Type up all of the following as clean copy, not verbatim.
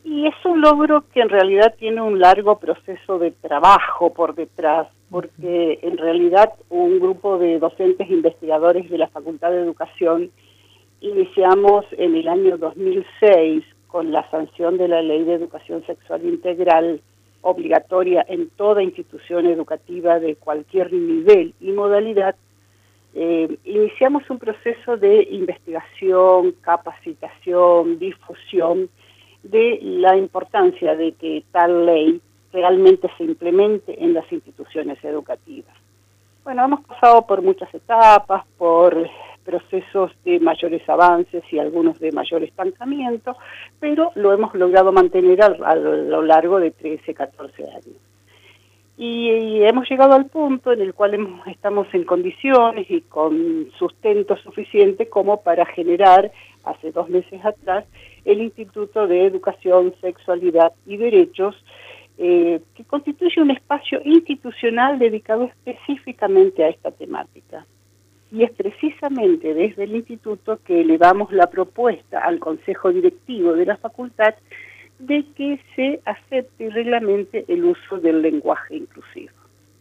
Y es un logro que en realidad tiene un largo proceso de trabajo por detrás, porque en realidad un grupo de docentes investigadores de la Facultad de Educación iniciamos en el año 2006 con la sanción de la Ley de Educación Sexual Integral obligatoria en toda institución educativa de cualquier nivel y modalidad. Iniciamos un proceso de investigación, capacitación, difusión de la importancia de que tal ley realmente se implemente en las instituciones educativas. Bueno, hemos pasado por muchas etapas, por procesos de mayores avances y algunos de mayor estancamiento, pero lo hemos logrado mantener a lo largo de 13, 14 años. Y hemos llegado al punto en el cual estamos en condiciones y con sustento suficiente como para generar, hace 2 meses atrás, el Instituto de Educación, Sexualidad y Derechos, que constituye un espacio institucional dedicado específicamente a esta temática. Y es precisamente desde el instituto que elevamos la propuesta al Consejo Directivo de la Facultad de que se acepte y reglamente el uso del lenguaje inclusivo.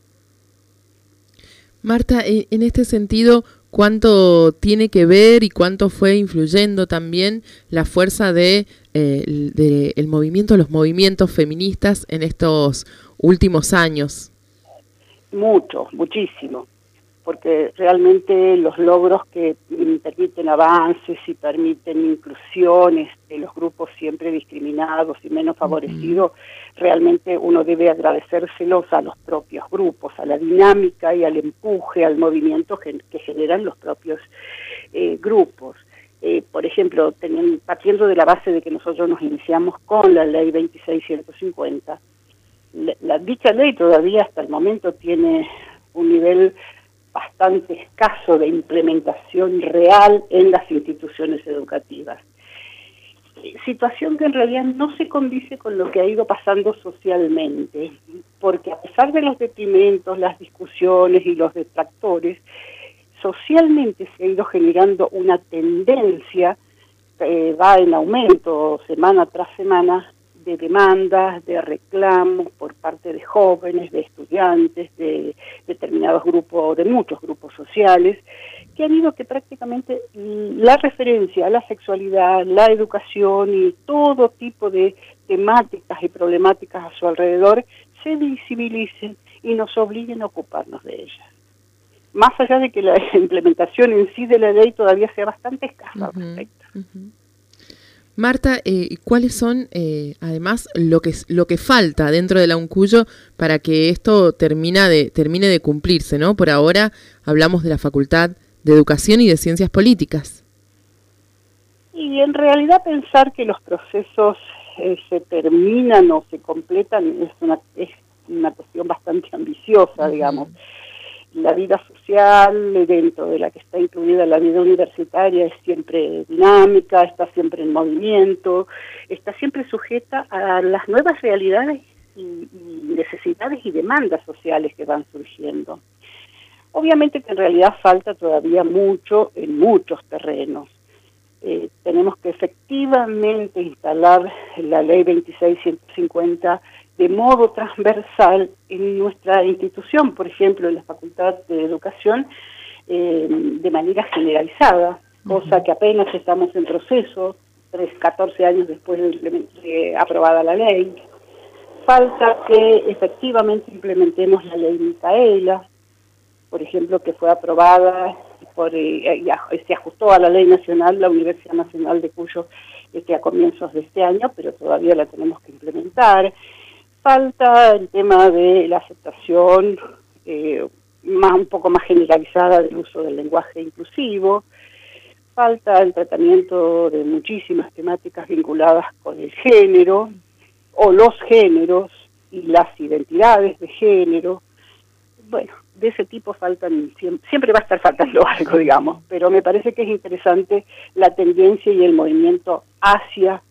Marta, en este sentido, ¿cuánto tiene que ver y cuánto fue influyendo también la fuerza de el movimiento, los movimientos feministas en estos últimos años? Mucho, muchísimo, porque realmente los logros que permiten avances y permiten inclusiones de los grupos siempre discriminados y menos favorecidos, realmente uno debe agradecérselos a los propios grupos, a la dinámica y al empuje, al movimiento que generan los propios grupos. Por ejemplo, partiendo de la base de que nosotros nos iniciamos con la ley 2650, dicha ley todavía hasta el momento tiene un nivel bastante escaso de implementación real en las instituciones educativas. Situación que en realidad no se condice con lo que ha ido pasando socialmente, porque a pesar de los detrimentos, las discusiones y los detractores, socialmente se ha ido generando una tendencia, va en aumento semana tras semana, de demandas, de reclamos por parte de jóvenes, de estudiantes, de determinados grupos, de muchos grupos sociales, que han ido que prácticamente la referencia a la sexualidad, la educación y todo tipo de temáticas y problemáticas a su alrededor se visibilicen y nos obliguen a ocuparnos de ellas. Más allá de que la implementación en sí de la ley todavía sea bastante escasa al respecto. Marta, ¿cuáles son, además, lo que falta dentro de la UNCUYO para que esto termine de cumplirse, ¿no? Por ahora hablamos de la Facultad de Educación y de Ciencias Políticas. Y en realidad pensar que los procesos se terminan o se completan es una cuestión bastante ambiciosa, digamos. La vida social, dentro de la que está incluida la vida universitaria, es siempre dinámica, está siempre en movimiento, está siempre sujeta a las nuevas realidades y necesidades y demandas sociales que van surgiendo. Obviamente que en realidad falta todavía mucho en muchos terrenos. Tenemos que efectivamente instalar la ley 2650 de modo transversal en nuestra institución, por ejemplo, en la Facultad de Educación, de manera generalizada, cosa que apenas estamos en proceso, 14 años después de aprobada la ley. Falta que efectivamente implementemos la ley Micaela, por ejemplo, que fue aprobada se ajustó a la ley nacional, la Universidad Nacional de Cuyo, a comienzos de este año, pero todavía la tenemos que implementar. Falta el tema de la aceptación un poco más generalizada del uso del lenguaje inclusivo. Falta el tratamiento de muchísimas temáticas vinculadas con el género o los géneros y las identidades de género. Bueno, de ese tipo siempre va a estar faltando algo, digamos, pero me parece que es interesante la tendencia y el movimiento hacia